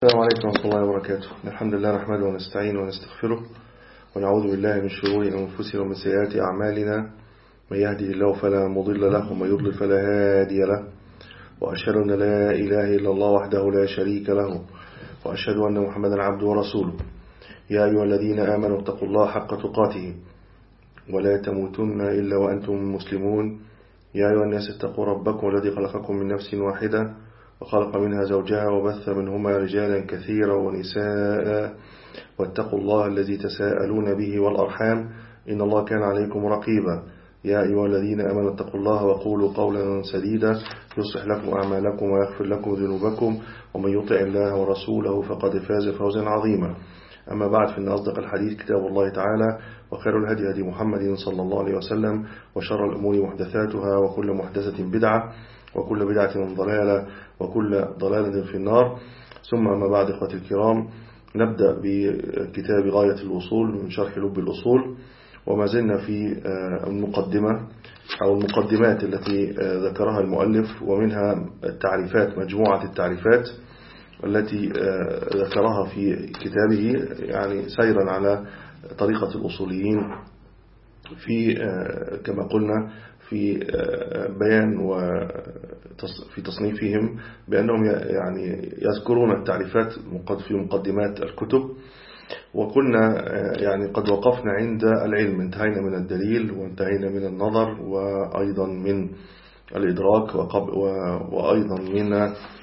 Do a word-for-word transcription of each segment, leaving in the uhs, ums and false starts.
السلام عليكم ورحمة الله وبركاته. الحمد لله نحمده ونستعين ونستغفره ونعوذ بالله من شرور أنفسنا ومن سيئات أعمالنا. من يهده الله فلا مضل له ومن يضلل فلا هادي له، وأشهد أن لا إله إلا الله وحده لا شريك له، وأشهد أن محمدا عبده ورسوله. يا أيها الذين آمنوا اتقوا الله حق تقاته ولا تموتن إلا وأنتم مسلمون. يا أيها الناس اتقوا ربكم الذي خلقكم من نفس واحدة وخلق منها زوجها وبث منهما رجالا كثيرا ونساء، واتقوا الله الذي تساءلون به والأرحام إن الله كان عليكم رقيبا. يا أيها الذين آمنوا اتقوا الله وقولوا قولا سديدا يصلح لكم أعمالكم ويغفر لكم ذنوبكم، ومن يطع الله ورسوله فقد فاز فوزا عظيما. أما بعد، فإن أصدق الحديث كتاب الله تعالى، وخير الهدي هدي محمد صلى الله عليه وسلم، وشر الأمور محدثاتها، وكل محدثة بدعة، وكل بدعة ضلالة، وكل ضلالة في النار. ثم أما بعد، إخوتي الكرام، نبدأ بكتاب غاية الوصول من شرح لب الأصول، وما زلنا في المقدمة أو المقدمات التي ذكرها المؤلف، ومنها التعريفات، مجموعة التعريفات التي ذكرها في كتابه، يعني سيرا على طريقة الأصوليين في كما قلنا في بيان وفي تصنيفهم بأنهم يعني يذكرون التعريفات في مقدمات الكتب. وقلنا يعني قد وقفنا عند العلم، انتهينا من الدليل وانتهينا من النظر وأيضا من الإدراك وأيضا من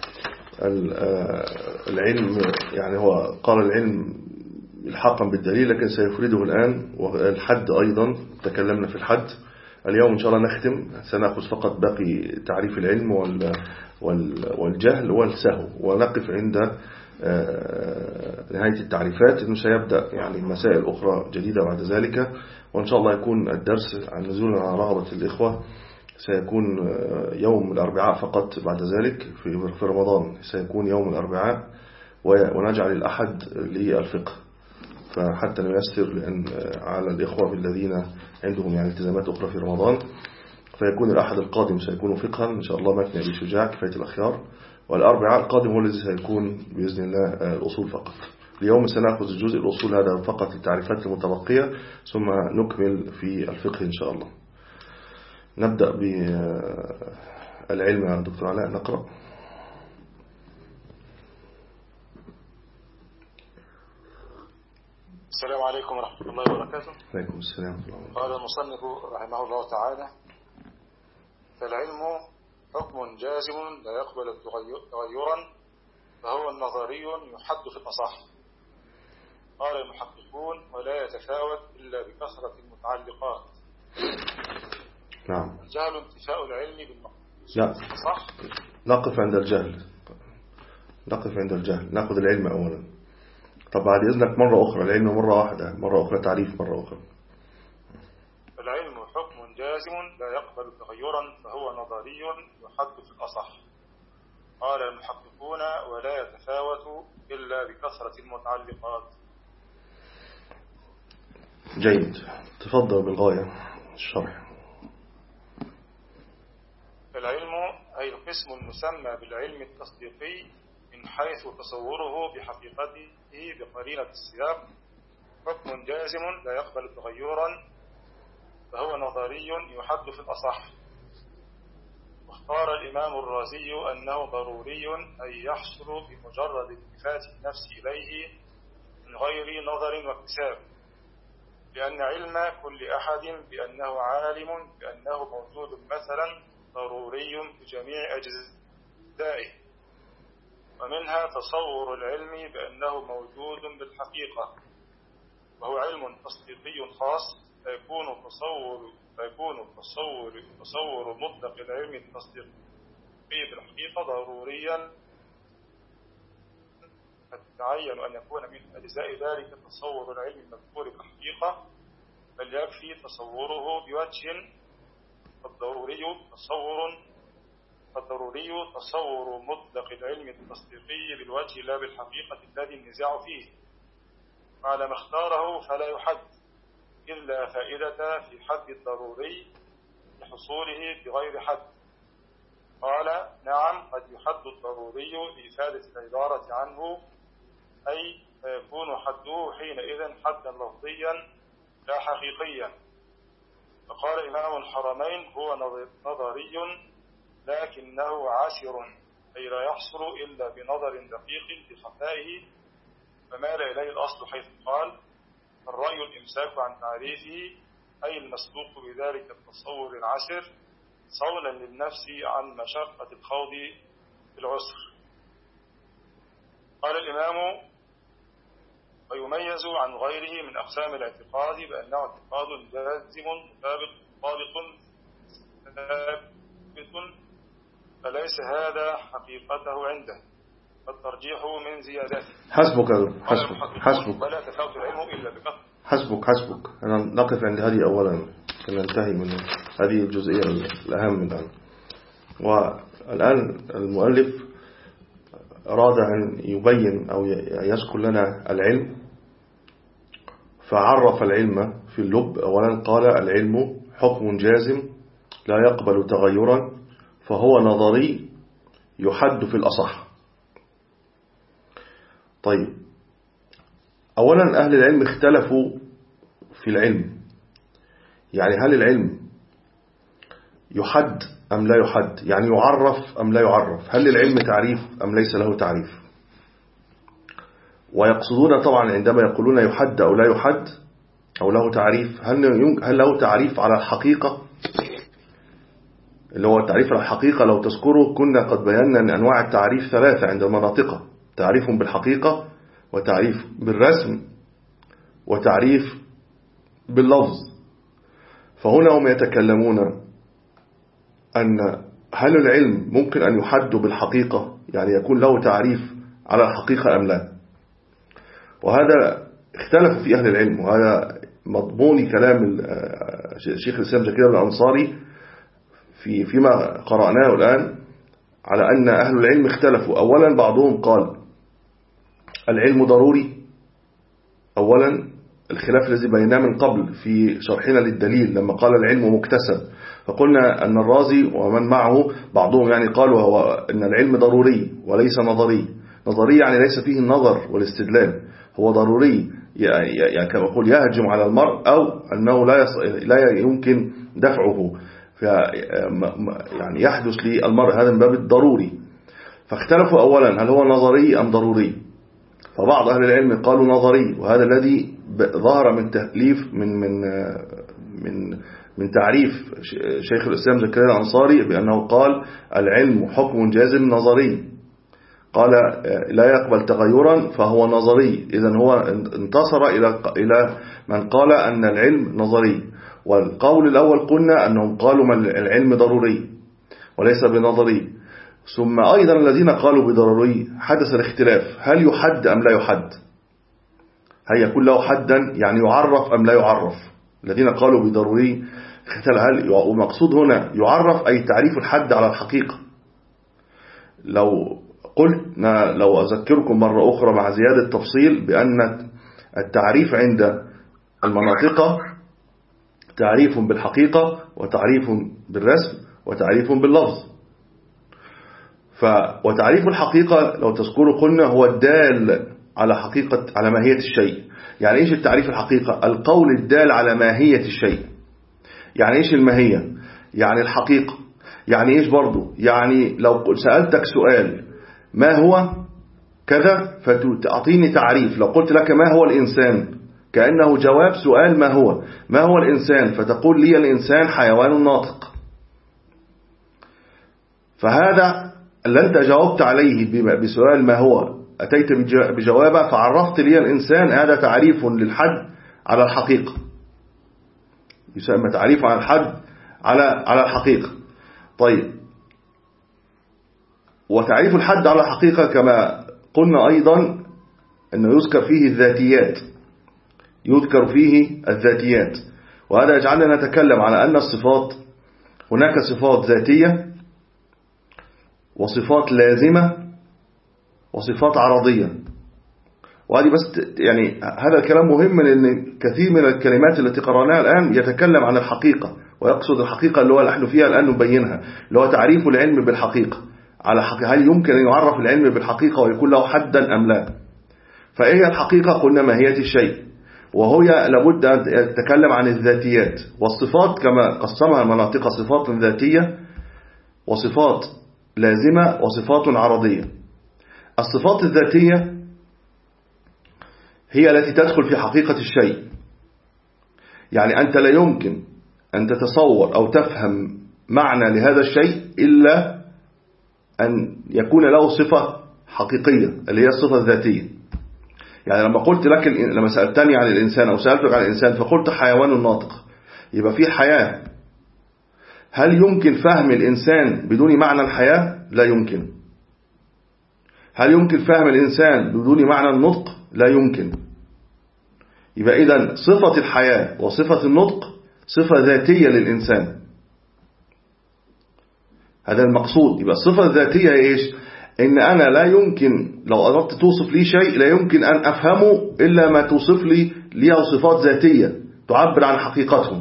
العلم. يعني هو قال العلم الحاقا بالدليل، لكن سيفرده الآن. والحد أيضا تكلمنا في الحد. اليوم إن شاء الله نختم، سنأخذ فقط باقي تعريف العلم والجهل والسهو، ونقف عند نهاية التعريفات، إنه سيبدأ يعني مسائل أخرى جديدة بعد ذلك. وإن شاء الله يكون الدرس عن نزول على رغبة الإخوة سيكون يوم الأربعاء فقط. بعد ذلك في رمضان سيكون يوم الأربعاء، ونجعل الأحد للفقه، فحتى نيسر لأن على الإخوة الذين عندهم يعني التزامات أخرى في رمضان. فيكون الأحد القادم سيكون فقها إن شاء الله متن أبي شجاع كفاية الأخيار، والأربعاء القادم هو الذي سيكون بإذن الله الأصول فقط. اليوم سنأخذ الجزء الأصول هذا فقط التعريفات المتبقية، ثم نكمل في الفقه إن شاء الله. نبدأ بالعلم يا دكتور علاء، نقرأ. السلام عليكم ورحمة الله وبركاته. عليكم السلام ورحمة الله. قال المصنف رحمه الله تعالى: فالعلم حكم جازم لا يقبل تغيرا، فهو نظري يحد في الأصح. قال المحققون: ولا يتفاوت إلا بكثرة المتعلقات. نعم. الجهل انتفاء العلم بالمقصود. لا، صح. نقف عند الجهل، نقف عند الجهل، نأخذ العلم أولا. طب بعد إذنك مرة أخرى العلم، مرة واحدة، مرة أخرى تعريف، مرة أخرى. العلم حكم جازم لا يقبل تغيرا، فهو نظري يحد في الأصح. قال المحققون: ولا يتفاوت إلا بكثرة المتعلقات. جيد، تفضل بالغاية الشرح. العلم أي القسم المسمى بالعلم التصديقي من حيث تصوره بحقيقته بقرينة السياق، حكم جازم لا يقبل تغيرا، فهو نظري يحد في الأصح. واختار الإمام الرازي أنه ضروري أن يحصل بمجرد التفات النفس إليه من غير نظر واكتساب، لأن علم كل أحد بأنه عالم بأنه موجود مثلا ضروري بجميع أجزائه، ومنها تصور العلم بأنه موجود بالحقيقة، وهو علم تصديقي خاص، فيكون تصور فيكون تصور تصور مطلق العلم التصديقي بالحقيقة ضروريا، فتعين أن يكون من أجزاء ذلك تصور العلم المذكور بالحقيقة، بل يكفي تصوره بوجه. الضروري تصور الضروري تصور مطلق العلم التصديقي بالوجه لا بالحقيقة الذي النزاع فيه. على ما اختاره فلا يحد، إلا فائدة في حد الضروري لحصوله بغير حد. قال: نعم، قد يحد الضروري لإفادة العبارة عنه أي فيكون حده حينئذ حدا لفظيا لا حقيقيا. فقال إمام الحرمين هو نظري لكنه عسر، أي لا يحصل إلا بنظر دقيق لخفائه، فمال إليه الأصل حيث قال الرأي الإمساك عن تعريفه، أي المسبوق بذلك التصور العسر صونا للنفس عن مشقة الخوض في العسر. قال الإمام ويميز عن غيره من أقسام الاعتقاد بأنه اعتقاد جازم مطابق طابق ثابت، فليس هذا حقيقته عنده، فالترجيح من زيادته. حسبك حسبك حسبك ولا تفاوت العلم إلا بكثرة. حسبك حسبك أنا نقف عند هذه أولا، ننتهي من هذه الجزئية الأهم منها. والآن المؤلف أراد أن يبين أو يذكر لنا العلم، فعرف العلم في اللب. أولا قال العلم حكم جازم لا يقبل تغيرا، فهو نظري يحد في الأصح. طيب، أولا أهل العلم اختلفوا في العلم، يعني هل العلم يحد أم لا يحد، يعني يعرف أم لا يعرف، هل العلم تعريف أم ليس له تعريف. ويقصدون طبعا عندما يقولون يحد أو لا يحد أو له تعريف، هل هل له تعريف على الحقيقة، اللي هو التعريف على الحقيقة. لو تذكروا كنا قد بينا أن أنواع التعريف ثلاثة عند المناطق: تعريف بالحقيقة، وتعريف بالرسم، وتعريف باللفظ. فهنا هم يتكلمون أن هل العلم ممكن أن يحد بالحقيقة، يعني يكون له تعريف على الحقيقة أم لا. وهذا اختلف في أهل العلم، وهذا مضمون كلام الشيخ الإسلام زكريا الأنصاري في فيما قرأناه الآن، على أن أهل العلم اختلفوا. أولا بعضهم قال العلم ضروري، أولا الخلاف الذي بيناه من قبل في شرحنا للدليل لما قال العلم مكتسب، فقلنا أن الرازي ومن معه بعضهم يعني قالوا هو أن العلم ضروري وليس نظري. نظري يعني ليس فيه النظر والاستدلال، هو ضروري، يعني كما يقول يهجم على المرء، أو أنه لا لا يمكن دفعه، يعني يحدث للمرء، هذا من باب الضروري. فاختلفوا أولا هل هو نظري أم ضروري. فبعض أهل العلم قالوا نظري، وهذا الذي ظهر من تأليف من من من من تعريف شيخ الإسلام زكريا الأنصاري بأنه قال العلم حكم جازم نظري، قال لا يقبل تغيرا فهو نظري. إذن هو انتصر إلى إلى من قال أن العلم نظري. والقول الأول قلنا أنهم قالوا من العلم ضروري وليس بنظري. ثم أيضا الذين قالوا بضروري حدث الاختلاف، هل يحد أم لا يحد، هل يكون له حدا يعني يعرف أم لا يعرف. الذين قالوا بضروري اختلاف، هل ومقصود هنا يعرف أي تعريف الحد على الحقيقة. لو قلنا، لو أذكركم مرة أخرى مع زيادة تفصيل، بأن التعريف عند المناطق تعريف بالحقيقة، وتعريف بالرسم، وتعريف باللفظ. ف وتعريف الحقيقة لو تذكروا قلنا هو الدال على حقيقة، على ماهية الشيء. يعني إيش التعريف الحقيقة؟ القول الدال على ماهية الشيء. يعني إيش الماهية؟ يعني الحقيقة. يعني إيش برضو؟ يعني لو سألتك سؤال ما هو كذا فتعطيني تعريف. لو قلت لك ما هو الإنسان، كأنه جواب سؤال ما هو ما هو الإنسان، فتقول لي الإنسان حيوان ناطق. فهذا اللي أنت جاوبت عليه بسؤال ما هو، أتيت بجوابه فعرفت لي الإنسان، هذا تعريف للحد على الحقيقة، يسمى تعريف على الحد على على الحقيقة. طيب، وتعريف الحد على الحقيقة كما قلنا أيضا أنه يذكر فيه الذاتيات، يذكر فيه الذاتيات. وهذا يجعلنا نتكلم على أن الصفات، هناك صفات ذاتية، وصفات لازمة، وصفات عرضية. وهذه بس يعني هذا الكلام مهم، لأن كثير من الكلمات التي قرأناها الآن يتكلم عن الحقيقة، ويقصد الحقيقة اللي هو نحن فيها الآن نبينها، اللي هو تعريف العلم بالحقيقة. على حقيقة، هل يمكن أن يعرف العلم بالحقيقة ويكون له حدا أم لا؟ فإيه الحقيقة؟ قلنا ماهية الشيء، وهي لابد أن تتكلم عن الذاتيات والصفات كما قسمها المناطق: صفات ذاتية وصفات لازمة وصفات عرضية. الصفات الذاتية هي التي تدخل في حقيقة الشيء، يعني أنت لا يمكن أن تتصور أو تفهم معنى لهذا الشيء إلا أن يكون له صفة حقيقية اللي هي الصفة الذاتية. يعني لما قلت لك، لما سألتني عن الإنسان أو سألتك عن الإنسان فقلت حيوان ناطق، يبقى في حياة. هل يمكن فهم الإنسان بدون معنى الحياة؟ لا يمكن. هل يمكن فهم الإنسان بدون معنى النطق؟ لا يمكن. يبقى إذن صفة الحياة وصفة النطق صفة ذاتية للإنسان، هذا المقصود. يبقى الصفة الذاتية إيش؟ إن أنا لا يمكن لو أردت توصف لي شيء لا يمكن أن أفهمه إلا ما توصف لي ليه صفات ذاتية تعبر عن حقيقتهم.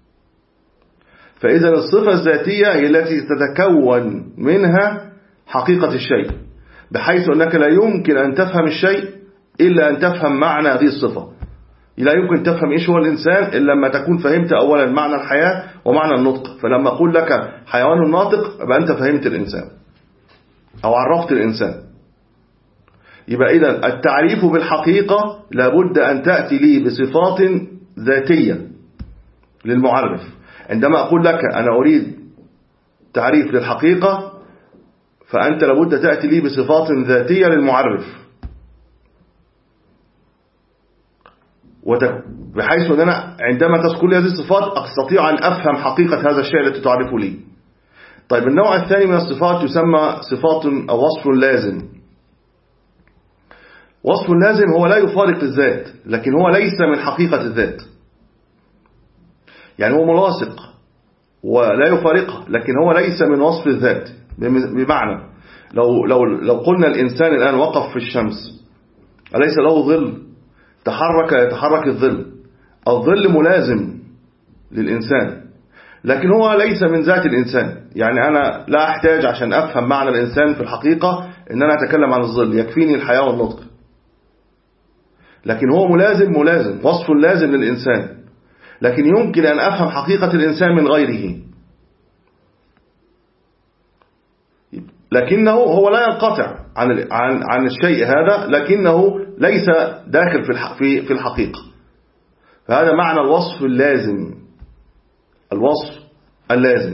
فإذا الصفة الذاتية هي التي تتكون منها حقيقة الشيء، بحيث أنك لا يمكن أن تفهم الشيء إلا أن تفهم معنى هذه الصفة. لا يمكن تفهم إيش هو الإنسان إلا لما تكون فهمت أولا معنى الحياة ومعنى النطق. فلما أقول لك حيوان ناطق يبقى أنت فهمت الإنسان أو عرفت الإنسان. يبقى إذن التعريف بالحقيقة لابد أن تأتي لي بصفات ذاتية للمعرف. عندما أقول لك أنا أريد تعريف للحقيقة فأنت لابد تأتي لي بصفات ذاتية للمعرف، بحيث أننا عندما تذكر لي هذه الصفات أستطيع أن أفهم حقيقة هذا الشيء التي تعرفه لي. طيب النوع الثاني من الصفات يسمى صفات أو وصف لازم. وصف لازم هو لا يفارق الذات، لكن هو ليس من حقيقة الذات. يعني هو ملاصق ولا يفارقها، لكن هو ليس من وصف الذات. بمعنى لو, لو, لو قلنا الإنسان الآن وقف في الشمس، أليس له ظل؟ تحرك يتحرك الظل. الظل ملازم للإنسان، لكن هو ليس من ذات الإنسان. يعني أنا لا أحتاج عشان أفهم معنى الإنسان في الحقيقة أن أنا أتكلم عن الظل، يكفيني الحياة والنطق. لكن هو ملازم ملازم وصف لازم للإنسان، لكن يمكن أن أفهم حقيقة الإنسان من غيره، لكنه هو لا ينقطع عن عن عن الشيء هذا، لكنه ليس داخل في في الحقيقة. فهذا معنى الوصف اللازم. الوصف اللازم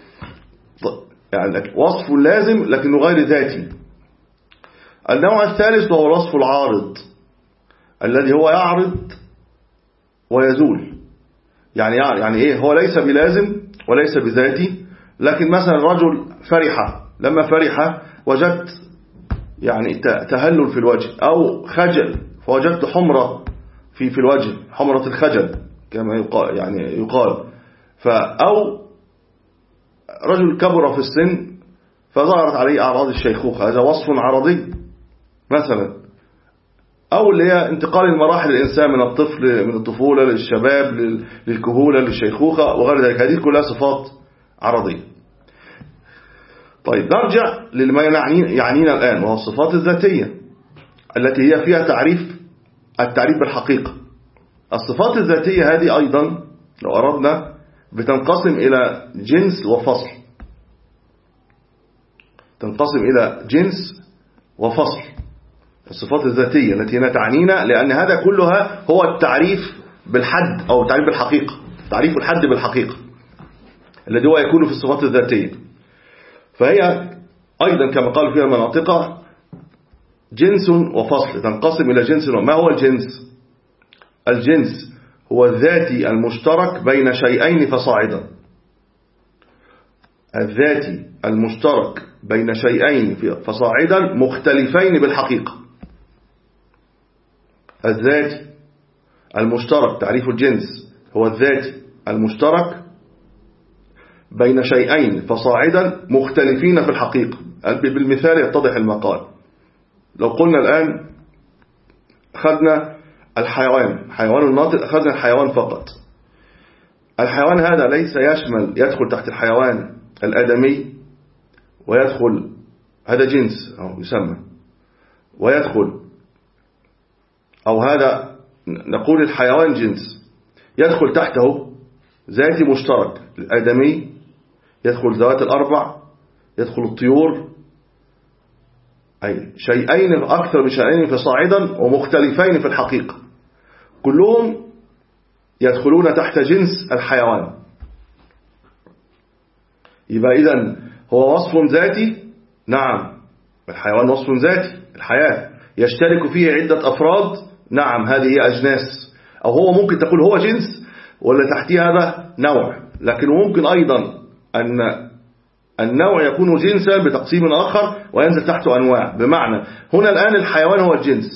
يعني وصف لازم لكنه غير ذاتي. النوع الثالث وهو الوصف العارض، الذي هو يعرض ويزول. يعني يعني ايه؟ هو ليس بلازم وليس بذاتي، لكن مثلا رجل فرح، لما فرح وجدت يعني تهلل في الوجه، أو خجل فوجدت حمرة في في الوجه، حمرة الخجل كما يقال يعني يقال. أو رجل كبر في السن فظهرت عليه أعراض الشيخوخة، هذا وصف عرضي مثلا. أو اللي هي انتقال المراحل الإنسان من الطفل من الطفولة للشباب للكهولة للشيخوخة وغير ذلك، هذه كلها صفات عرضية. طيب نرجع لما يعنينا الآن، وهو الصفات الذاتية التي هي فيها تعريف التعريف بالحقيقة. الصفات الذاتية هذه أيضا لو أردنا بتنقسم إلى جنس وفصل. تنقسم إلى جنس وفصل الصفات الذاتية التي هنا تعنينا، لأن هذا كلها هو التعريف بالحد أو التعريف بالحقيقة، تعريف الحد بالحقيقة الذي هو يكون في الصفات الذاتية. فهي أيضا كما قال فيها المناطق جنس وفصل، تنقسم إلى جنس. ما هو الجنس؟ الجنس هو الذاتي المشترك بين شيئين فصاعدا. الذاتي المشترك بين شيئين فصاعدا مختلفين بالحقيقة. الذاتي المشترك، تعريف الجنس هو الذاتي المشترك بين شيئين فصاعدا مختلفين في الحقيقة. بالمثال يتضح المقال. لو قلنا الآن أخذنا الحيوان، حيوان الناطق، أخذنا الحيوان فقط. الحيوان هذا ليس يشمل يدخل تحت الحيوان الآدمي ويدخل، هذا جنس أو يسمى، ويدخل أو هذا نقول الحيوان جنس يدخل تحته ذاتي مشترك، الآدمي يدخل ذوات الأربع، يدخل الطيور، أي شيئين أكثر من شيئين فصاعدا ومختلفين في الحقيقة، كلهم يدخلون تحت جنس الحيوان. يبقى إذن هو وصف ذاتي، نعم الحيوان وصف ذاتي، الحياة يشترك فيه عدة أفراد، نعم هذه هي أجناس، أو هو ممكن تقول هو جنس ولا تحتيه هذا نوع، لكن ممكن أيضا أن النوع يكون جنسا بتقسيم آخر وينزل تحته أنواع. بمعنى هنا الآن الحيوان هو الجنس،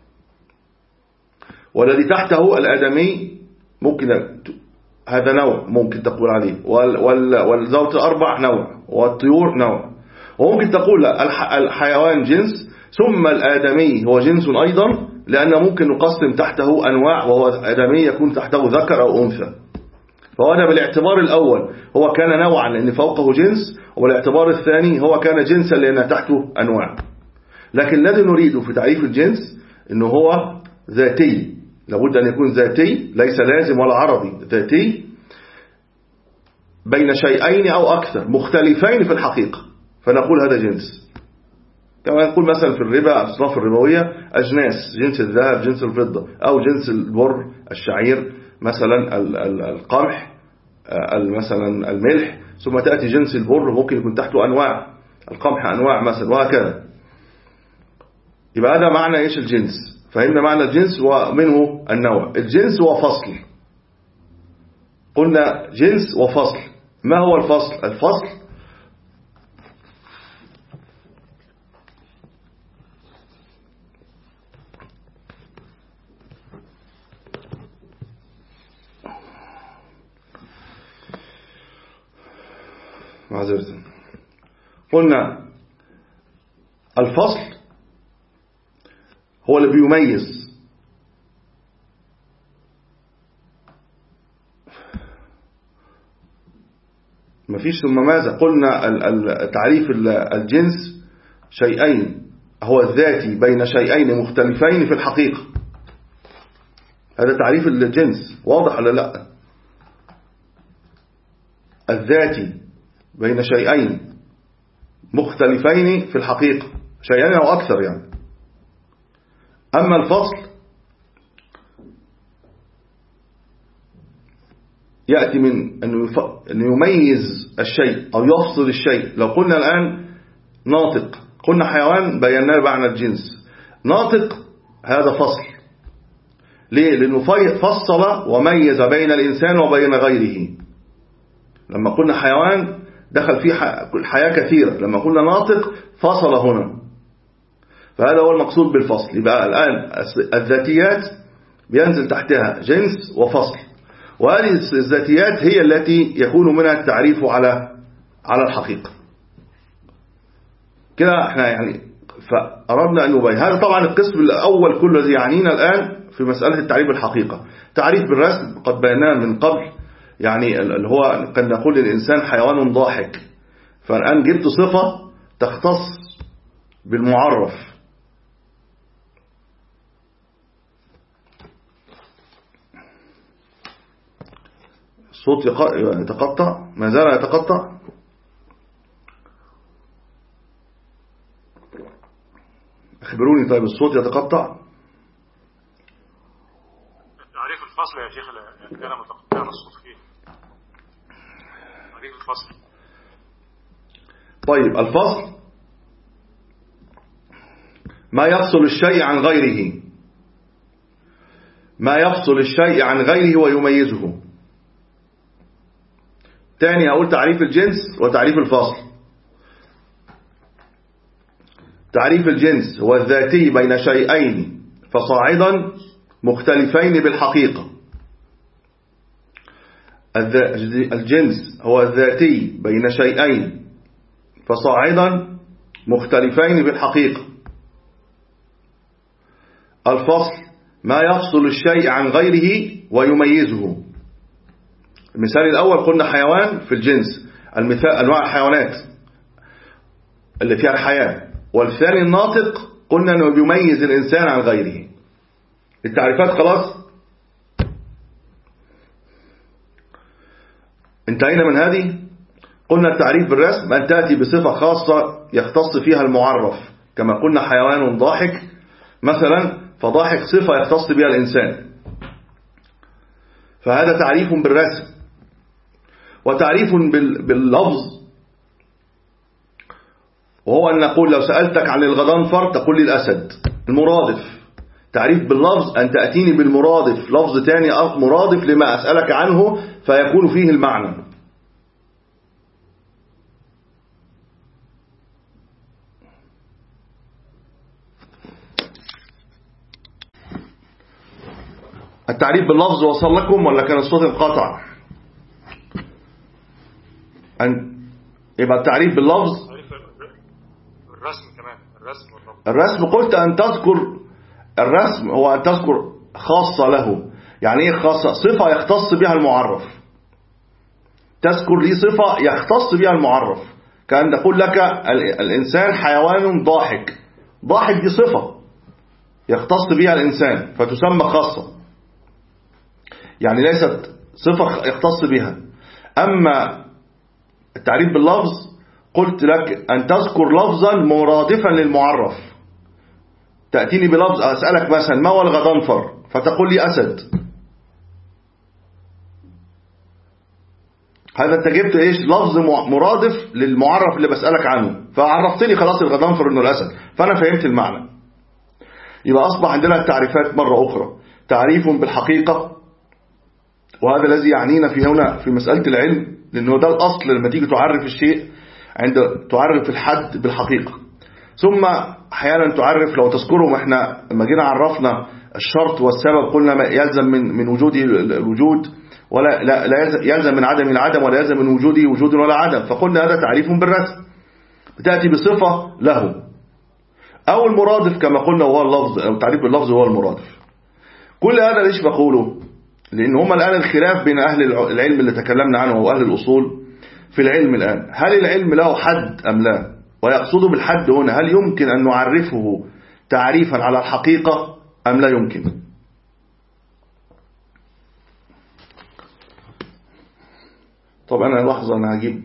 والذي تحته الآدمي ممكن هذا نوع ممكن تقول عليه، والذوات الأربع نوع، والطيور نوع، وممكن تقول لا الحيوان جنس ثم الآدمي هو جنس أيضا، لأن ممكن نقسم تحته أنواع، وهو الآدمي يكون تحته ذكر أو أنثى. فهذا بالاعتبار الأول هو كان نوعا لأن فوقه جنس، والاعتبار الثاني هو كان جنسا لأن تحته أنواع. لكن الذي نريده في تعريف الجنس أنه هو ذاتي، لابد أن يكون ذاتي، ليس لازم ولا عرضي، ذاتي بين شيئين أو أكثر مختلفين في الحقيقة، فنقول هذا جنس. كما نقول مثلا في الربا الأصناف الربوية أجناس، جنس الذهب، جنس الفضة، أو جنس البر، الشعير مثلا، القمح مثلا، الملح، ثم تأتي جنس البر ممكن يكون تحته أنواع، القمح أنواع مثلا، وهكذا. يبقى هذا معنى إيش الجنس. فهمنا معنى الجنس ومنه النوع. الجنس هو فصل، قلنا جنس وفصل. ما هو الفصل؟ الفصل معذرة قلنا الفصل هو اللي بيميز مفيش ثم ماذا. قلنا تعريف الجنس شيئين، هو الذاتي بين شيئين مختلفين في الحقيقة، هذا تعريف الجنس. واضح ولا لا؟ الذاتي بين شيئين مختلفين في الحقيقة، شيئين أو أكثر يعني. أما الفصل يأتي من أنه يميز الشيء أو يفصل الشيء. لو قلنا الآن ناطق، قلنا حيوان بينا معنى الجنس، ناطق هذا فصل. ليه؟ لأنه فصل وميز بين الإنسان وبين غيره. لما قلنا حيوان دخل فيه حياة كثيرة، لما قلنا ناطق فصل هنا. فهذا هو المقصود بالفصل. يبقى الآن الذاتيات بينزل تحتها جنس وفصل، وهذه الذاتيات هي التي يكون منها التعريف على على الحقيقة. كده احنا يعني فأردنا أن نبين هذا. طبعا القسم الأول كله الذي يعنينا الآن في مسألة التعريف بالحقيقة. تعريف بالرسم قد بيناه من قبل، يعني اللي هو قد نقول للإنسان حيوان ضاحك، فالآن جبت صفة تختص بالمعرف. الصوت يتقطع، ما زال يتقطع. اخبروني طيب، الصوت يتقطع. تعريف الفصل يا شيخ كان متقطع الصوت فيه. تعريف الفصل. طيب الفصل ما يفصل الشيء عن غيره، ما يفصل الشيء عن غيره ويميزه. تاني أقول تعريف الجنس وتعريف الفصل. تعريف الجنس هو الذاتي بين شيئين فصاعدا مختلفين بالحقيقة. الجنس هو الذاتي بين شيئين فصاعدا مختلفين بالحقيقة. الفصل ما يفصل الشيء عن غيره ويميزه. المثال الأول قلنا حيوان في الجنس، المثال أنواع الحيوانات اللي فيها الحياة. والثاني الناطق قلنا أنه يميز الإنسان عن غيره. التعريفات خلاص انتهينا من هذه. قلنا التعريف بالرسم أن تأتي بصفة خاصة يختص فيها المعرف، كما قلنا حيوان ضاحك مثلا، فضاحك صفة يختص بها الإنسان، فهذا تعريف بالرسم. وتعريف باللفظ وهو أن نقول لو سألتك عن الغضنفر تقول لي الأسد المرادف. تعريف باللفظ أن تأتيني بالمرادف، لفظ تاني مرادف لما أسألك عنه فيكون فيه المعنى. التعريف باللفظ وصل لكم ولا كان الصوت انقطع؟ أن يبقى التعريف باللفظ الرسم كمان، الرسم واللفظ. الرسم قلت أن تذكر الرسم هو أن تذكر خاصة له. يعني إيه خاصة؟ صفة يختص بها المعرف، تذكر لي صفة يختص بها المعرف، كأن تقول لك الإنسان حيوان ضاحك. ضاحك دي صفة يختص بها الإنسان فتسمى خاصة، يعني ليست صفة يختص بها. أما التعريف باللفظ قلت لك أن تذكر لفظا مرادفا للمعرف. تأتيني بلفظ، أسألك مثلا ما هو الغضنفر فتقول لي أسد، هذا أنت جبت إيش؟ لفظ مرادف للمعرف اللي بسألك عنه، فعرفتني خلاص الغضنفر إنه الأسد، فأنا فهمت المعنى. يبقى أصبح عندنا التعريفات مرة أخرى، تعريف بالحقيقة، وهذا الذي يعنينا في هنا في مسألة العلم، لأنه ده الأصل لما تيجي تعرف الشيء، عند تعرف الحد بالحقيقة. ثم أحيانا تعرف، لو تذكرهم احنا لما جينا عرفنا الشرط والسبب قلنا ما يلزم من من وجوده الوجود، ولا لا, لا يلزم من عدم العدم، ولا يلزم من وجوده وجود ولا عدم، فقلنا هذا تعريف بالرسم، بتأتي بصفة له أو المرادف كما قلنا وهو اللفظ، أو تعريف باللفظ هو المرادف. كل هذا ليش بقوله؟ لأن هم الآن الخلاف بين أهل العلم اللي تكلمنا عنه وأهل الأصول في العلم الآن، هل العلم له حد أم لا؟ ويقصد بالحد هنا هل يمكن أن نعرفه تعريفا على الحقيقة أم لا يمكن؟ طب أنا لحظة أنا هجيب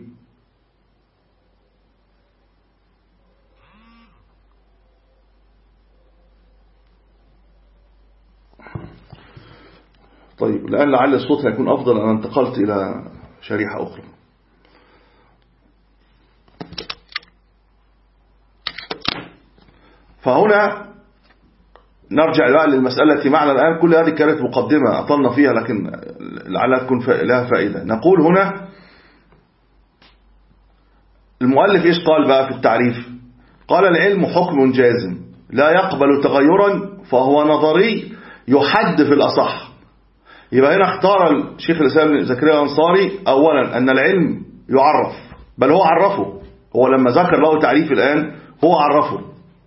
طيب الآن لعل الصوت هيكون أفضل، أنا انتقلت إلى شريحة أخرى. فهنا نرجع بقى للمسألة معنا الآن. كل هذه كانت مقدمة أطلنا فيها لكن لعلها تكون لها فائدة. نقول هنا المؤلف إيش قال بقى في التعريف؟ قال العلم حكم جازم لا يقبل تغيرا فهو نظري يحد في الأصح. يبقى هنا اختار الشيخ الإسلام زكريا الأنصاري أولا أن العلم يعرف، بل هو عرفه، هو لما ذكر له تعريف الآن هو عرفه،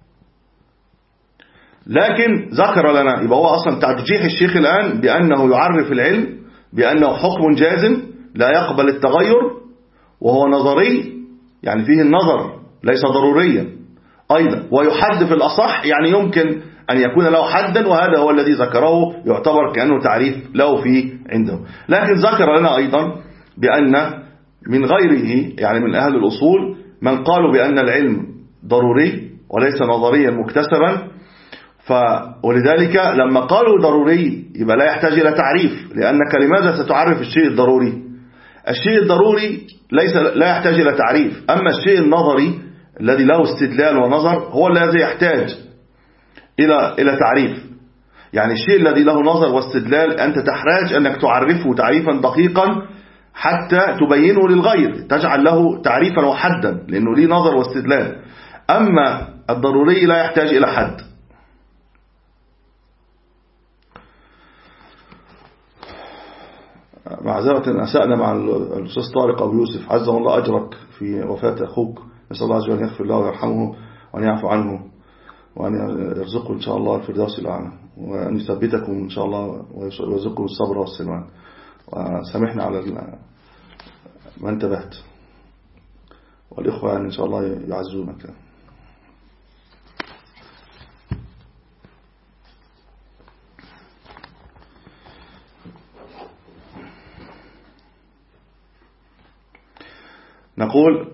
لكن ذكر لنا، يبقى هو أصلا ترجيح الشيخ الآن بأنه يعرف العلم بأنه حكم جازم لا يقبل التغير، وهو نظري يعني فيه النظر ليس ضروريا أيضا، ويحد في الأصح يعني يمكن أن يكون له حدا، وهذا هو الذي ذكره يعتبر كأنه تعريف له فيه عنده. لكن ذكر لنا أيضا بأن من غيره يعني من أهل الأصول من قالوا بأن العلم ضروري وليس نظريا مكتسبا، ف ولذلك لما قالوا ضروري يبقى لا يحتاج إلى تعريف، لأنك لماذا ستعرف الشيء الضروري؟ الشيء الضروري ليس لا يحتاج إلى تعريف، أما الشيء النظري الذي له استدلال ونظر هو الذي يحتاج إلى إلى تعريف. يعني الشيء الذي له نظر واستدلال أنت تحتاج أنك تعرفه تعريفا دقيقا حتى تبينه للغير، تجعل له تعريفا وحدا لأنه ليه نظر واستدلال. أما الضروري لا يحتاج إلى حد. معذرة أسأنا مع الأستاذ طارق أبو يوسف عزه الله أجرك في وفاة أخوك، نسأل الله عز وجل يغفر له ويرحمه وأن يعفو عنه وأن يرزقه إن شاء الله الفردوس الأعلى، وأن يثبتكم إن شاء الله ويرزقكم الصبر والسلمان. وسامحنا على ما انتبهت، والإخوة إن شاء الله يعزونك. نقول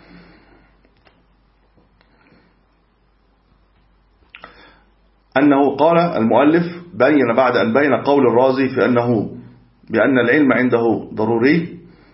أنه قال المؤلف بين بعد أن بين قول الرازي في أنه بأن العلم عنده ضروري،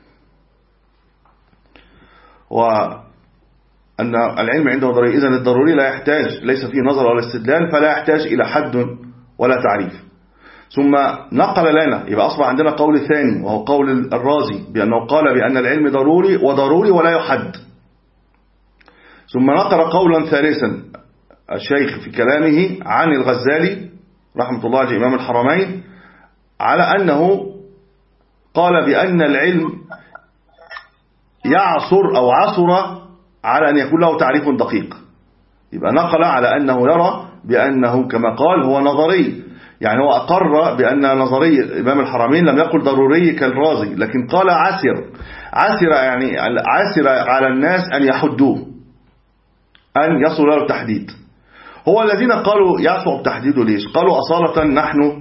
وأن العلم عنده ضروري، إذن الضروري لا يحتاج، ليس فيه نظر ولا استدلال، فلا يحتاج إلى حد ولا تعريف. ثم نقل لنا، يبقى أصبح عندنا قول ثاني وهو قول الرازي بأنه قال بأن العلم ضروري وضروري ولا يحد. ثم نقل قولا ثالثا الشيخ في كلامه عن الغزالي رحمة الله عليه إمام الحرمين على أنه قال بأن العلم يعصر أو عصر على أن يكون له تعريف دقيق. يبقى نقل على أنه يرى بأنه كما قال هو نظري، يعني هو أقر بأن نظري إمام الحرمين لم يقل ضروري كالرازي، لكن قال عسر. عسر يعني عسر على الناس أن يحدوه، أن يصل له التحديد. هو الذين قالوا يصعب تحديده ليش؟ قالوا أصالة نحن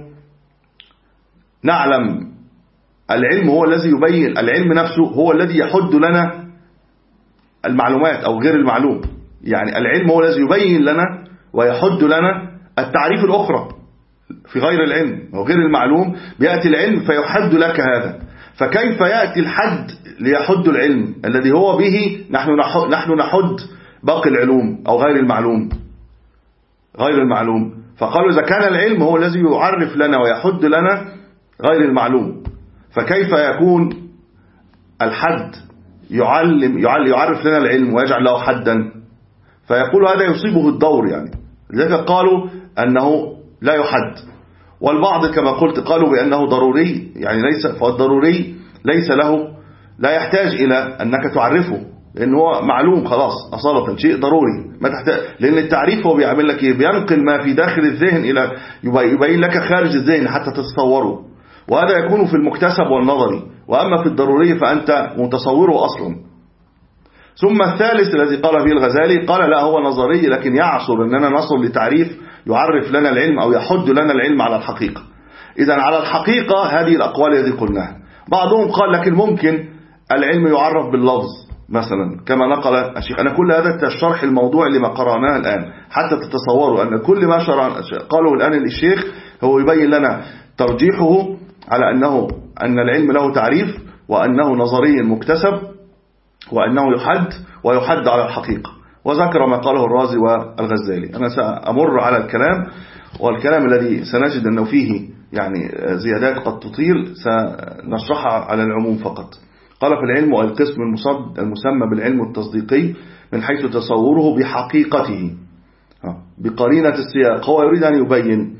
نعلم العلم هو الذي يبين، العلم نفسه هو الذي يحد لنا المعلومات أو غير المعلوم، يعني العلم هو الذي يبين لنا ويحد لنا التعريف الأخرى في غير العلم أو غير المعلوم. بيأتي العلم فيحد لك هذا، فكيف يأتي الحد ليحد العلم الذي هو به نحن نحد, نحد باقي العلوم أو غير المعلوم غير المعلوم. فقالوا إذا كان العلم هو الذي يعرف لنا ويحد لنا غير المعلوم، فكيف يكون الحد يعلم يعرف لنا العلم ويجعل له حدا؟ فيقول هذا يصيبه الدور، يعني لذلك قالوا أنه لا يحد. والبعض كما قلت قالوا بأنه ضروري، يعني ليس، فالضروري ليس له، لا يحتاج إلى أنك تعرفه لأنه هو معلوم خلاص أصالة شيء ضروري، ما تحتاج، لأن التعريف هو بيعمل لك إيه؟ بينقل ما في داخل الذهن إلى يبين لك خارج الذهن حتى تتصوره، وهذا يكون في المكتسب والنظري، وأما في الضروري فأنت متصوره أصلا. ثم الثالث الذي قال فيه الغزالي قال لا هو نظري لكن يعصر أننا نصل لتعريف يعرف لنا العلم أو يحد لنا العلم على الحقيقة. إذن على الحقيقة هذه الأقوال التي قلناها. بعضهم قال لكن ممكن العلم يعرف باللفظ مثلا كما نقل الشيخ. أنا كل هذا الشرح الموضوع اللي ما قرأناه الآن حتى تتصوروا أن كل ما قاله الآن الشيخ هو يبين لنا ترجيحه على أنه أن العلم له تعريف وأنه نظري مكتسب وأنه يحد ويحد على الحقيقة، وذكر ما قاله الرازي والغزالي. أنا سأمر على الكلام، والكلام الذي سنجد أنه فيه يعني زيادات قد تطيل سنشرحها على العموم فقط. قال في العلم القسم المسمى بالعلم التصديقي من حيث تصوره بحقيقته بقرينة السياق. هو يريد أن يبين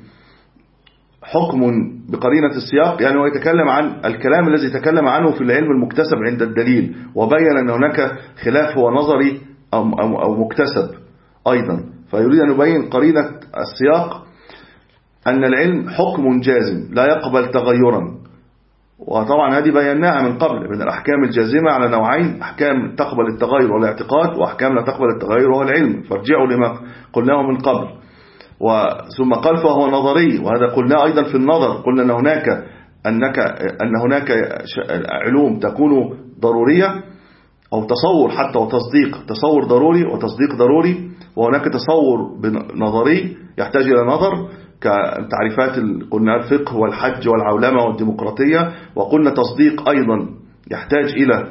حكم بقرينة السياق، يعني هو يتكلم عن الكلام الذي تكلم عنه في العلم المكتسب عند الدليل، وبين أن هناك خلاف هو نظري أو, أو, أو مكتسب أيضا. فيريد أن يبين قرينة السياق أن العلم حكم جازم لا يقبل تغيرا. وطبعا هذه بيناها من قبل من الأحكام الجازمة على نوعين: أحكام تقبل التغير والاعتقاد، وأحكام لا تقبل التغير وهو العلم. فارجعوا لما قلناه من قبل. وثم قال فهو نظري، وهذا قلنا أيضا في النظر، قلنا أن هناك أنك أن هناك علوم تكون ضرورية أو تصور حتى وتصديق، تصور ضروري وتصديق ضروري، وهناك تصور نظري يحتاج إلى نظر كتعريفات قلنا الفقه والحج والعولمة والديمقراطية، وقلنا تصديق أيضا يحتاج إلى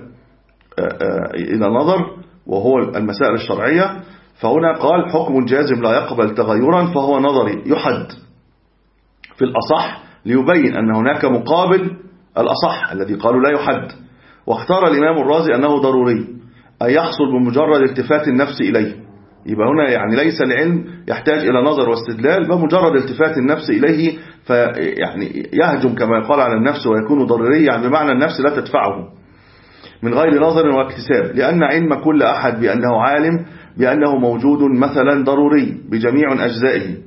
إلى نظر وهو المسائل الشرعية. فهنا قال حكم جازم لا يقبل تغيرا فهو نظري يحد في الأصح، ليبين أن هناك مقابل الأصح الذي قالوا لا يحد. واختار الإمام الرازي أنه ضروري أن يحصل بمجرد التفات النفس إليه. يبقى هنا يعني ليس العلم يحتاج إلى نظر واستدلال، بمجرد التفات النفس إليه فيعني يهجم كما يقال على النفس ويكون ضروري، يعني بمعنى النفس لا تدفعه من غير نظر واكتساب، لأن علم كل أحد بأنه عالم بأنه موجود مثلا ضروري بجميع أجزائه.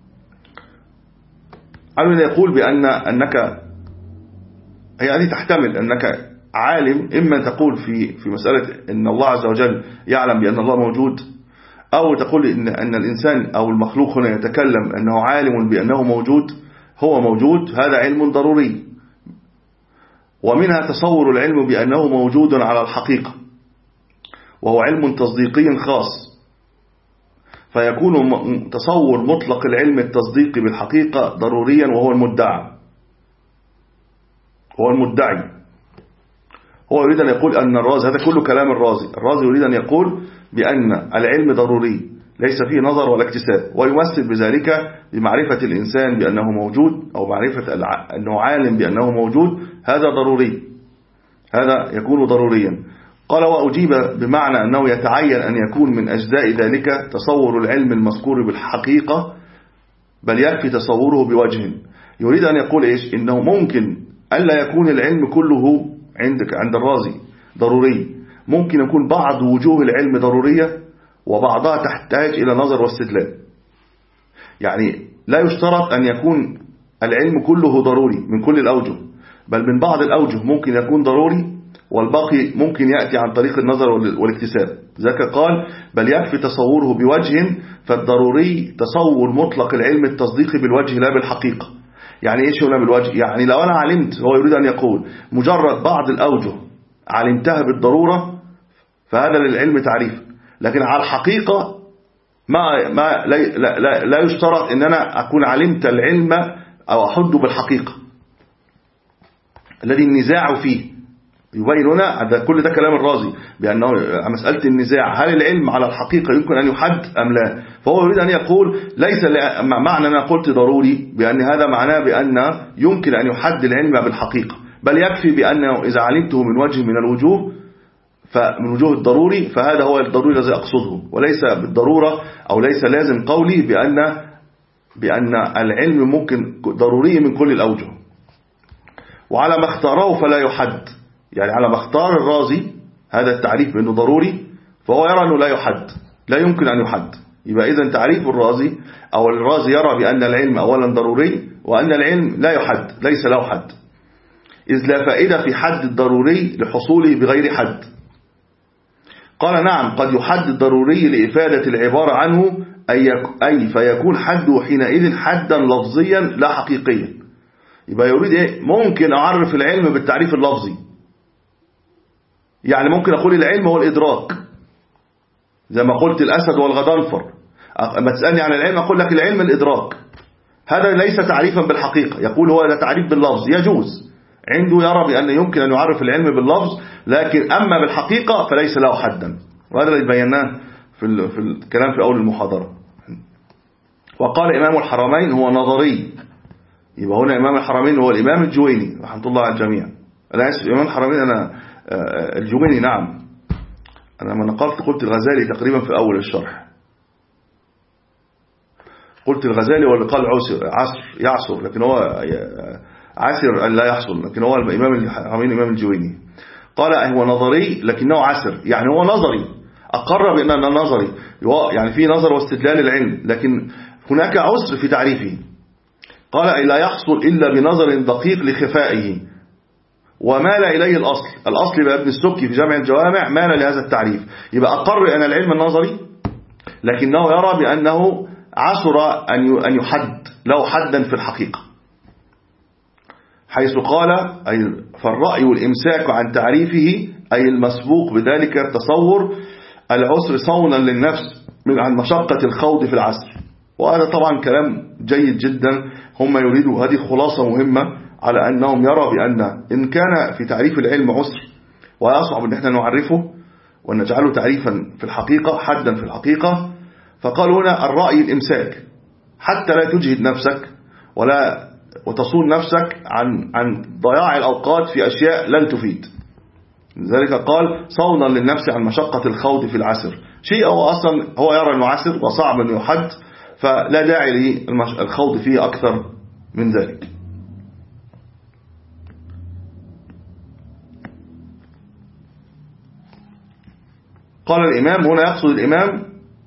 علم يقول بأن أنك يعني تحتمل أنك عالم، إما تقول في في مسألة أن الله عز وجل يعلم بأن الله موجود، أو تقول إن أن الإنسان أو المخلوق هنا يتكلم أنه عالم بأنه موجود، هو موجود، هذا علم ضروري. ومنها تصور العلم بأنه موجود على الحقيقة، وهو علم تصديقي خاص، فيكون تصور مطلق العلم التصديقي بالحقيقة ضروريا وهو المدعى هو المدعي. هو يريد أن يقول أن الرازي، هذا كله كلام الرازي، الرازي يريد أن يقول بأن العلم ضروري ليس فيه نظر ولا اكتساب، ويمثل بذلك بمعرفة الإنسان بأنه موجود، أو معرفة أنه عالم بأنه موجود، هذا ضروري، هذا يكون ضروريا. قال وأجيب بمعنى أنه يتعين أن يكون من أجزاء ذلك تصور العلم المذكور بالحقيقة، بل يكفي تصوره بوجه. يريد أن يقول إيش؟ إنه ممكن ألا يكون العلم كله عندك عند الرازي ضروري، ممكن يكون بعض وجوه العلم ضرورية وبعضها تحتاج إلى نظر واستدلال. يعني لا يشترط أن يكون العلم كله ضروري من كل الأوجه، بل من بعض الأوجه ممكن يكون ضروري والباقي ممكن يأتي عن طريق النظر والاكتساب. ذاك قال بل يكفي تصوره بوجه، فالضروري تصور مطلق العلم التصديقي بالوجه لا بالحقيقة. يعني إيش هنا بالوجه؟ يعني لو أنا علمت، هو يريد أن يقول مجرد بعض الأوجه علمتها بالضرورة فهذا للعلم تعريف، لكن على الحقيقة ما ما لا, لا, لا يشترط أن أنا أكون علمت العلم أو أحده بالحقيقة الذي النزاع فيه. يبين هنا هذا كل ده كلام الرازي بأنه مسألة النزاع هل العلم على الحقيقة يمكن أن يحد أم لا. فهو يريد أن يقول ليس معنى أنا قلت ضروري بأن هذا معناه بأن يمكن أن يحد العلم بالحقيقة، بل يكفي بأنه إذا علمته من وجه من الوجوه فمن وجوه الضروري فهذا هو الضروري الذي أقصده، وليس بالضرورة أو ليس لازم قولي بأن بأن العلم ممكن ضروري من كل الأوجه. وعلى ما اختاره فلا يحد، يعني على ما اختار الرازي هذا التعريف بأنه ضروري فهو يرى أنه لا يحد، لا يمكن أن يحد. يبقى إذن تعريف الرازي أو الرازي يرى بأن العلم أولا ضروري وأن العلم لا يحد، ليس له حد، إذ لا فائدة في حد الضروري لحصوله بغير حد. قال نعم قد يحد الضروري لإفادة العبارة عنه، أي فيكون حده حينئذ حدا لفظيا لا حقيقيا. يبقى يريد إيه؟ ممكن أعرف العلم بالتعريف اللفظي، يعني ممكن أقول العلم هو الإدراك زي ما قلت الأسد والغضنفر. أما تسألني عن العلم أقول لك العلم الإدراك، هذا ليس تعريفا بالحقيقة، يقول هو هذا تعريف باللفظ، يجوز عنده، يرى بأن يمكن أن يعرف العلم باللفظ، لكن أما بالحقيقة فليس له حدا. وهذا اللي بيناه في, في الكلام في أول المحاضرة. وقال إمام الحرمين هو نظري. يبقى هنا إمام الحرمين هو الإمام الجويني رحمة الله على الجميع. أنا أسف إمام الحرمين أنا الجويني، نعم أنا ما نقلت قلت الغزالي تقريبا في أول الشرح، قلت الغزالي هو اللي قال عسر عصر يعصر، لكن هو عسر أن لا يحصل، لكن هو الإمام الحرمين الإمام الجويني قال هو نظري لكنه عسر، يعني هو نظري، أقر بأنه نظري، يعني في نظر واستدلال العلم، لكن هناك عسر في تعريفه. قال لا يحصل إلا بنظر دقيق لخفائه، ومال إليه الأصل. الأصل بقى ابن السكي في جامع الجوامع مال لهذا التعريف. يبقى أقر أن العلم النظري، لكنه يرى بأنه عسر أن يحد له حدا في الحقيقة، حيث قال أي فالرأي والإمساك عن تعريفه أي المسبوق بذلك التصور العسر صونا للنفس من عن مشقة الخوض في العسر. وهذا طبعا كلام جيد جدا، هم يريدوا هذه خلاصة مهمة على أنهم يرى بأن إن كان في تعريف العلم عسر ويصعب أن احنا نعرفه ونجعله تعريفا في الحقيقة حدا في الحقيقة، فقال هنا الرأي الإمساك حتى لا تجهد نفسك ولا وتصون نفسك عن عن ضياع الأوقات في أشياء لن تفيد. لذلك قال صونا للنفس عن مشقة الخوض في العسر، شيء هو أصلا هو يرى أنه عسر وصعب أن يحد، فلا داعي للخوض فيه أكثر من ذلك. قال الإمام هنا يقصد الإمام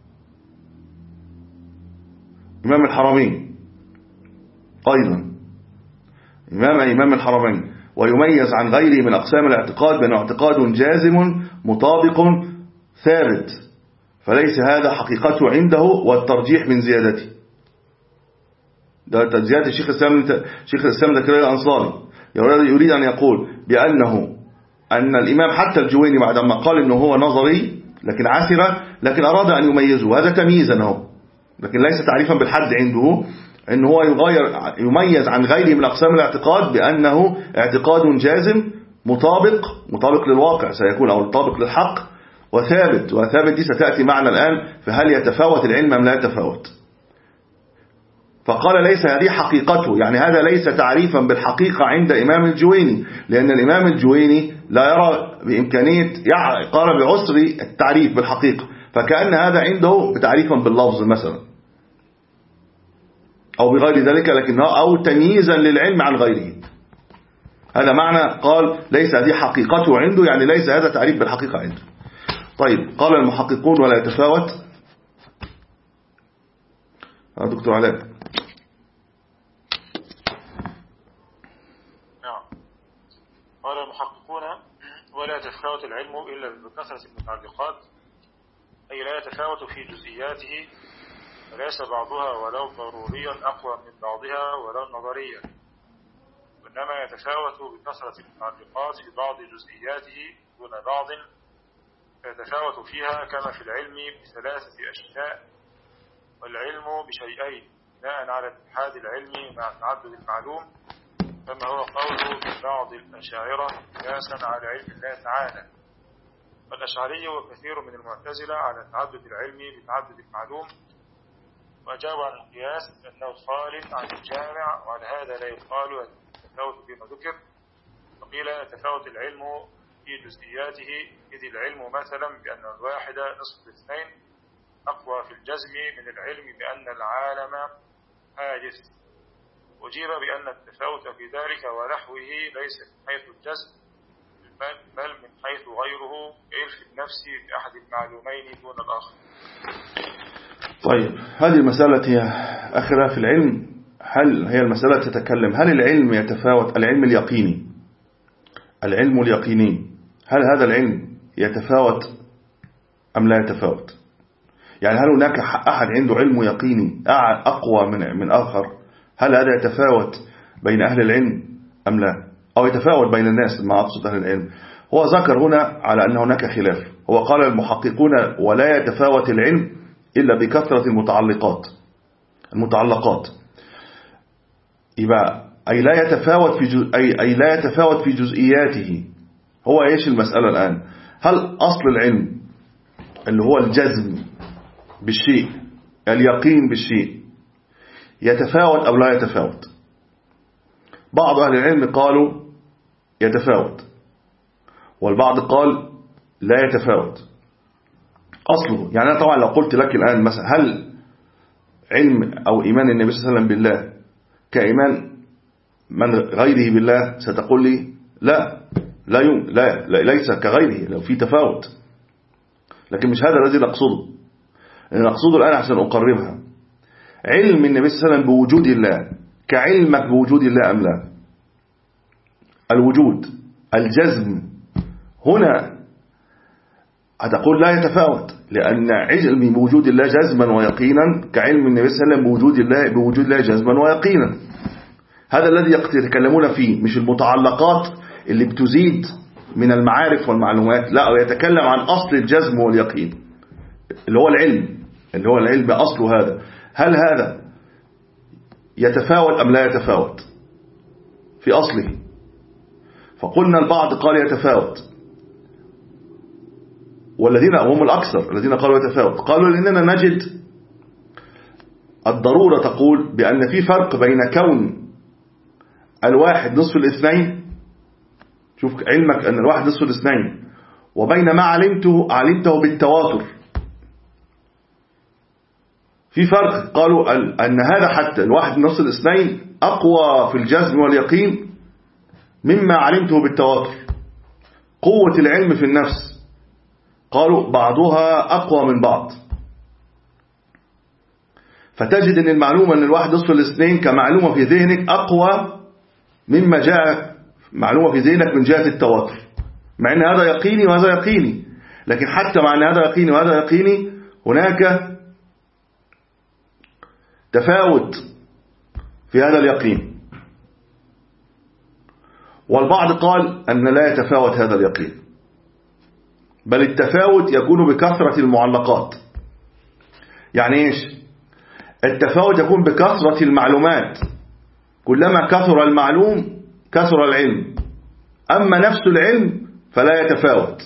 إمام الحرمين أيضا، إمام إمام الحرمين، ويميز عن غيره من أقسام الاعتقاد بأنه اعتقاد جازم مطابق ثابت، فليس هذا حقيقته عنده والترجيح من زيادته. ده زيادة الشيخ الإسلام شيخ الإسلام زكريا الأنصاري يريد أن يقول بأنه أن الإمام حتى الجويني بعدما قال إنه هو نظري لكن عسر لكن أراد أن يميزه، هذا تمييزا هو، لكن ليس تعريفا بالحد عنده، إن هو يغير يميز عن غيره من أقسام الاعتقاد بأنه اعتقاد جازم مطابق مطابق للواقع سيكون، أو مطابق للحق وثابت. وثابت دي ستأتي معنا الآن، فهل يتفاوت العلم أم لا يتفاوت؟ فقال ليس هذه حقيقته، يعني هذا ليس تعريفا بالحقيقة عند إمام الجويني، لأن الإمام الجويني لا يرى بإمكانية، قال بعسر التعريف بالحقيقة، فكأن هذا عنده تعريفا باللفظ مثلا أو بغير ذلك، لكنه أو تمييزا للعلم عن غيره. هذا معنى قال ليس هذه حقيقته عنده، يعني ليس هذا تعريف بالحقيقة عنده. طيب قال المحققون ولا يتفاوت. دكتور علاء. نعم. قال المحققون ولا يتفاوت العلم إلا بكثرة المتعلقات، أي لا يتفاوت في جزئياته، وليس بعضها ولو ضروريا أقوى من بعضها ولو نظريا، وإنما يتفاوت بكثرة المتعلقات في بعض جزئياته دون بعض، يتفاوت فيها كما في العلم بثلاثة أشياء، والعلم بشيئين بناء على اتحاد العلم مع تعدد المعلوم، كما هو قول بعض الأشاعرة قياسا على علم الله تعالى، والأشعري وكثير من المعتزلة على تعدد العلم بتعدد المعلوم، وأجابوا عن القياس أنه خارج عن الجامع، وعلى هذا لا يقال يتفاوت بما ذكر، وقيل يتفاوت العلم في جزئياته، إذ العلم مثلا بأن الواحد نصف الاثنين أقوى في الجزم من العلم بأن العالم حادث. أجيب بأن التفاوت في ذلك ونحوه ليس من حيث الجزم، بل من حيث غيره، غير في النفس بأحد المعلومين دون الآخر. طيب هذه المسألة هي آخرها في العلم. هل هي المسألة تتكلم هل العلم يتفاوت، العلم اليقيني العلم اليقيني هل هذا العلم يتفاوت أم لا يتفاوت؟ يعني هل هناك أحد عنده علم يقيني أقوى من من آخر؟ هل هذا يتفاوت بين أهل العلم أم لا؟ أو يتفاوت بين الناس؟ ما أقصد أهل العلم، هو ذكر هنا على أن هناك خلاف. هو قال المحققون ولا يتفاوت العلم إلا بكثرة المتعلقات المتعلقات يبقى أي لا يتفاوت في جز... أي... أي لا يتفاوت في جزئياته. هو إيش المسألة الآن؟ هل أصل العلم اللي هو الجزم بالشيء، اليقين بالشيء، يتفاوت أو لا يتفاوت؟ بعض أهل العلم قالوا يتفاوت، والبعض قال لا يتفاوت أصله. يعني أنا طبعا لو قلت لك الآن مثلا هل علم أو إيمان النبي صلى الله عليه وسلم بالله كإيمان من غيره بالله، ستقول لي لا لا, يوم لا, لا ليس كغيره، لو في تفاوت. لكن مش هذا الذي نقصده. نقصده الآن عشان أقربها، علم النبي صلى الله عليه وسلم بوجود الله كعلمك بوجود الله أم لا؟ الوجود الجزم هنا هتقول لا يتفاوت، لأن علم بوجود الله جزما ويقينا كعلم النبي صلى الله عليه وسلم بوجود الله بوجود الله جزما ويقينا. هذا الذي يتكلمون فيه، مش المتعلقات اللي بتزيد من المعارف والمعلومات، لا، ويتكلم عن أصل الجزم واليقين اللي هو العلم اللي هو العلم أصله هذا. هل هذا يتفاوت أم لا يتفاوت في أصله؟ فقلنا البعض قال يتفاوت، والذين هم الأكثر الذين قالوا يتفاوت قالوا لأننا نجد الضرورة تقول بأن في فرق بين كون الواحد نصف الاثنين، شوف علمك أن الواحد نصف الاثنين، وبين ما علمته علمته بالتواتر. في فرق، قالوا أن هذا حتى الواحد نصف الاثنين أقوى في الجزم واليقين مما علمته بالتواتر. قوة العلم في النفس قالوا بعضها أقوى من بعض، فتجد أن المعلومة أن الواحد نصف الاثنين كمعلومة في ذهنك أقوى مما جاء معلومة في ذهنك من جهة التواتر، مع أن هذا يقيني وهذا يقيني. لكن حتى مع أن هذا يقيني وهذا يقيني هناك تفاوت في هذا اليقين. والبعض قال أن لا يتفاوت هذا اليقين، بل التفاوت يكون بكثرة المعلقات. يعني إيش؟ التفاوت يكون بكثرة المعلومات، كلما كثر المعلوم كثر العلم، أما نفس العلم فلا يتفاوت.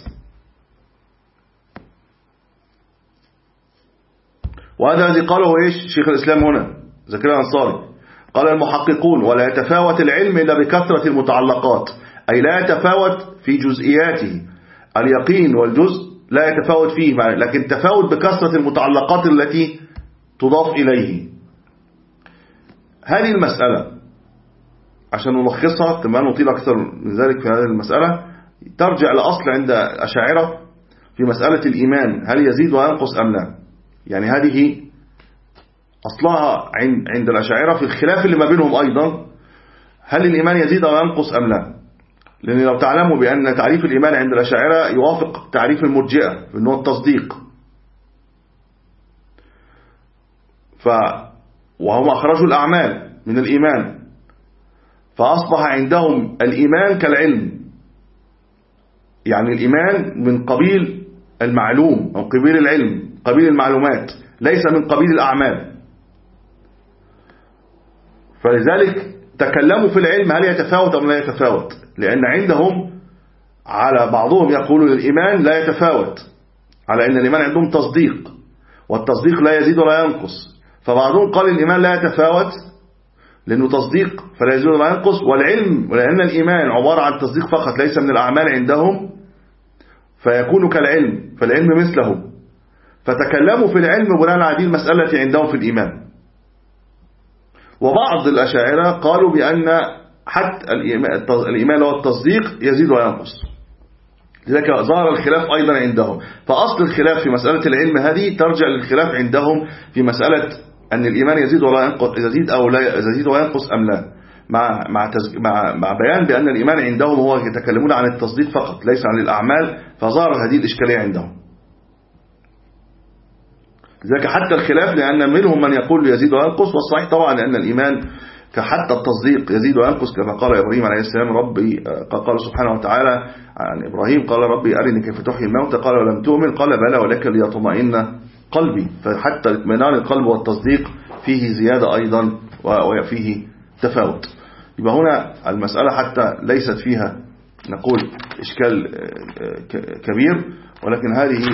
وهذا الذي قاله إيش شيخ الإسلام هنا زكريا الأنصاري، قال المحققون ولا يتفاوت العلم إلا بكثرة المتعلقات، أي لا يتفاوت في جزئياته، اليقين والجزء لا يتفاوت فيه، لكن تفاوت بكثرة المتعلقات التي تضاف إليه. هذه المسألة عشان نلخصها كما نطيل أكثر من ذلك في هذه المسألة ترجع لأصل عند أشاعرة في مسألة الإيمان، هل يزيد وينقص أم لا. يعني هذه أصلها عند الأشاعرة في الخلاف اللي ما بينهم أيضا، هل الإيمان يزيد أو ينقص أم لا. لأن لو تعلموا بأن تعريف الإيمان عند الأشاعرة يوافق تعريف المرجئة في أنه التصديق، ف وهم أخرجوا الأعمال من الإيمان، فأصبح عندهم الإيمان كالعلم، يعني الإيمان من قبيل المعلوم أو قبيل العلم، قبيل المعلومات، ليس من قبيل الأعمال. فلذلك تكلموا في العلم هل يتفاوت أم لا يتفاوت، لأن عندهم على بعضهم يقولون الإيمان لا يتفاوت، على أن الإيمان عندهم تصديق، والتصديق لا يزيد ولا ينقص. فبعضهم قال الإيمان لا يتفاوت لأنه تصديق فلا يزيد ولا ينقص، والعلم ولأن الإيمان عبارة عن تصديق فقط ليس من الأعمال عندهم فيكون كالعلم، فالعلم مثله. فتكلموا في العلم بناء على هذه المسألة عندهم في الإيمان. وبعض الأشاعرة قالوا بأن حتى الإيمان هو التصديق يزيد وينقص، لذلك ظهر الخلاف أيضا عندهم. فأصل الخلاف في مسألة العلم هذه ترجع للخلاف عندهم في مسألة أن الإيمان يزيد ولا ينقص، يزيد أو لا يزيد وينقص أم لا، مع مع مع مع بيان بأن الإيمان عندهم هو يتكلمون عن التصديق فقط ليس عن الأعمال، فظهرت هذه الإشكالية عندهم. لذلك حتى الخلاف، لأن منهم من يقول يزيد وينقص، والصحيح طبعا لأن الإيمان كحتى التصديق يزيد وينقص، كما قال إبراهيم عليه السلام ربي، قال سبحانه وتعالى عن إبراهيم قال ربي أرني كيف تحيي الموتى، قال ولم تؤمن، قال بلى ولكن ليطمئن قلبي. فحتى اطمئنان القلب والتصديق فيه زيادة أيضا وفيه تفاوت. يبقى هنا المسألة حتى ليست فيها نقول إشكال كبير، ولكن هذه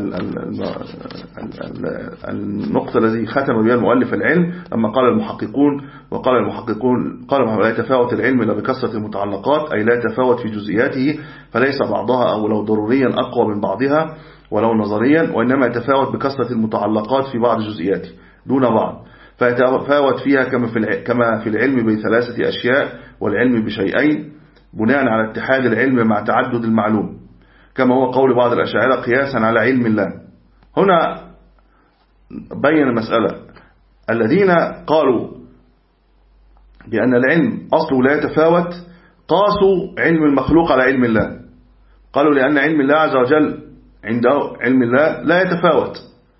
النقطة التي ختم بها المؤلف العلم. أما قال المحققون وقال المحققون قال لا يتفاوت العلم إلا بكثرة المتعلقات، أي لا يتفاوت في جزئياته، فليس بعضها أو لو ضروريا أقوى من بعضها ولو نظريا، وإنما يتفاوت بكثرة المتعلقات في بعض جزئياته دون بعض، فيتفاوت فيها كما في كما في العلم بثلاثة أشياء والعلم بشيئين، بناء على اتحاد العلم مع تعدد المعلوم، كما هو قول بعض الأشاعرة قياسا على علم الله. هنا بين المسألة، الذين قالوا بأن العلم أصله لا يتفاوت قاسوا علم المخلوق على علم الله، قالوا لأن علم الله عز وجل عنده علم الله لا يتفاوت،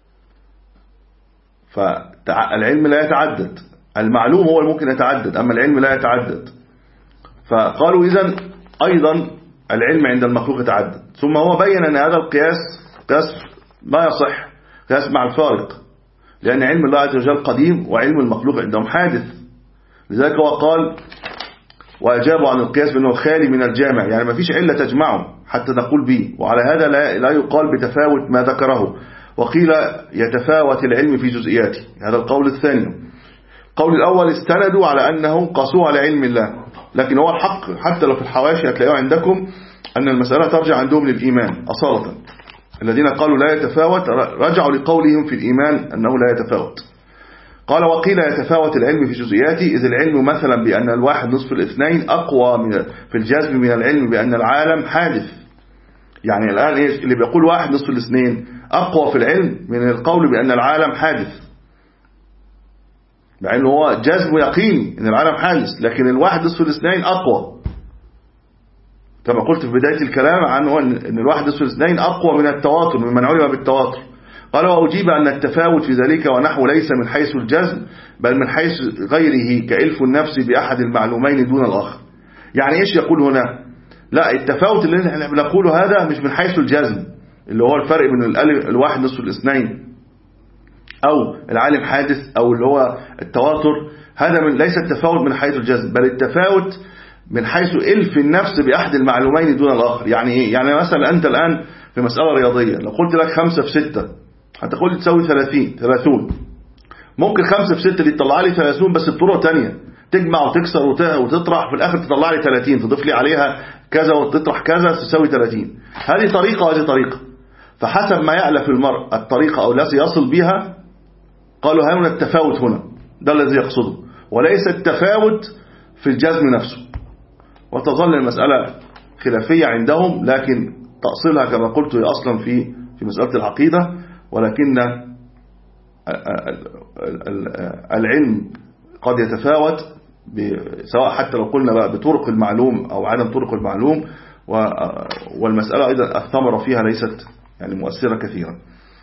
فالعلم لا يتعدد، المعلوم هو الممكن يتعدد أما العلم لا يتعدد. فقالوا إذن أيضا العلم عند المخلوق يتعدد. ثم هو بين أن هذا القياس قياس لا يصح، قياس مع الفارق، لأن علم الله عز وجل قديم وعلم المخلوق عندهم حادث. لذلك هو قال وأجابوا عن القياس بأنه خالي من الجامع، يعني ما فيش علة تجمعه حتى نقول به، وعلى هذا لا, لا يقال بتفاوت ما ذكره. وقيل يتفاوت العلم في جزئياته، هذا القول الثاني. القول الأول استندوا على أنه قاسوه على علم الله، لكن هو الحق حتى لو في الحواشي هتلاقيه عندكم أن المسألة ترجع عندهم للإيمان أصالة. الذين قالوا لا يتفاوت رجعوا لقولهم في الإيمان أنه لا يتفاوت. قال وقيل يتفاوت العلم في جزئياته، إذ العلم مثلا بأن الواحد نصف الاثنين أقوى من في الجزم من العلم بأن العالم حادث. يعني الآن إيش اللي بيقول واحد نصف الاثنين أقوى في العلم من القول بأن العالم حادث، مع أنه هو جزم يقيني أن العالم حادث، لكن الواحد نصف الاثنين أقوى، كما قلت في بداية الكلام عنه أن الواحد نصف الاثنين أقوى من التواتر ممن علم بالتواتر. قال وأجيب أن التفاوت في ذلك ونحو ليس من حيث الجزم بل من حيث غيره، كإلف النفس بأحد المعلومين دون الآخر. يعني إيش يقول هنا؟ لا، التفاوت اللي احنا بنقوله هذا مش من حيث الجزم، اللي هو الفرق بين الألف الواحد نصف الاثنين أو العالم حادث أو اللي هو التواتر، هذا من ليس التفاوت من حيث الجزم، بل التفاوت من حيث إلف النفس بأحد المعلومين دون الآخر. يعني إيه؟ يعني مثلا أنت الآن في مسألة رياضية لو قلت لك خمسة في ستة هتقول تساوي ثلاثين ثلاثون، ممكن خمسة في ستة دي تطلع لي ثلاثون بس بطرق تانية، تجمع وتكسر وتطرح في الآخر تطلع لي ثلاثين، تضيف لي عليها كذا وتطرح كذا تساوي ثلاثين. هذه طريقة وهذه طريقة، فحسب ما يألف المرء الطريقة أو التي يصل بها قالوا هنا التفاوت هنا، ده الذي يقصده، وليس التفاوت في الجزم نفسه. وتظل المسألة خلافية عندهم، لكن تأصيلها كما قلت هي أصلا في في مسألة العقيدة، ولكن العلم قد يتفاوت سواء حتى لو قلنا بقى بطرق المعلوم أو عدم طرق المعلوم، والمسألة أيضا الثمرة فيها ليست يعني مؤثرة كثيرا.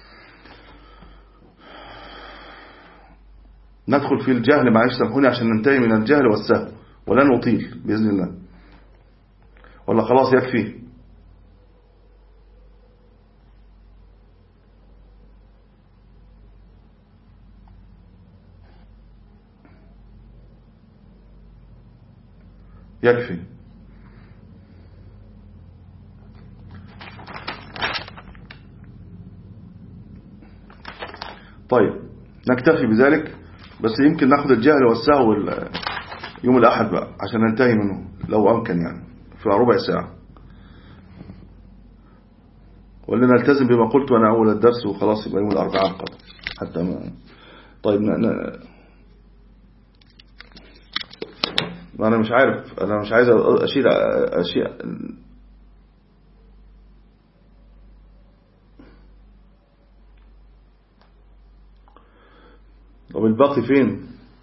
ندخل في الجهل معلش سامحوني عشان ننتهي من الجهل والسهو ولن أطيل بإذن الله، ولا خلاص يكفي؟ يكفي. طيب نكتفي بذلك، بس يمكن ناخد الجهل والسهو يوم الأحد بقى عشان ننتهي منه لو أمكن، يعني في ربع ساعة، ولا نلتزم بما قلت وأنا أول الدرس وخلاص يبقى يوم الأربعاء القادم حتى ما. طيب ن... ن... أنا مش عارف، أنا مش عايز أشيل أشياء. طب الباقي فين؟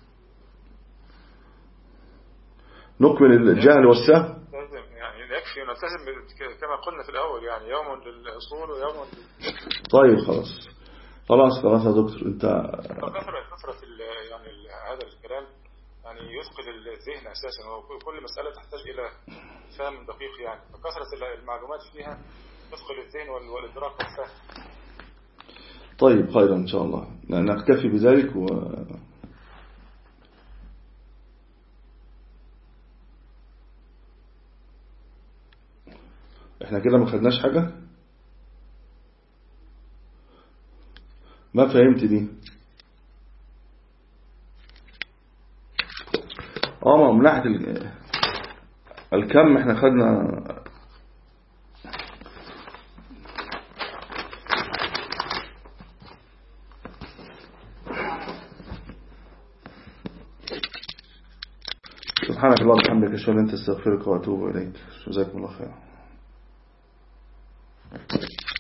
نكمل الجهل والسهو. يعني يكفي نلتزم كما قلنا في الأول، يعني يوم للأصول ويوم لل... طيب خلاص خلاص خلاص يا دكتور. أنت كثرة كثرة يعني هذا الكلام يعني يثقل الذهن أساسا، وكل مسألة تحتاج إلى فهم دقيق يعني، فكثرة المعلومات فيها تثقل الذهن والإدراك والفهم. طيب خيرا إن شاء الله نكتفي بذلك. و احنا كده ما خدناش حاجة، ما فهمت دي. اه من ناحية الكم احنا خدنا سبحانك اللهم وبحمدك اشهد ان لا اله الا انت استغفرك واتوب اليك. جزاكم الله خيرا.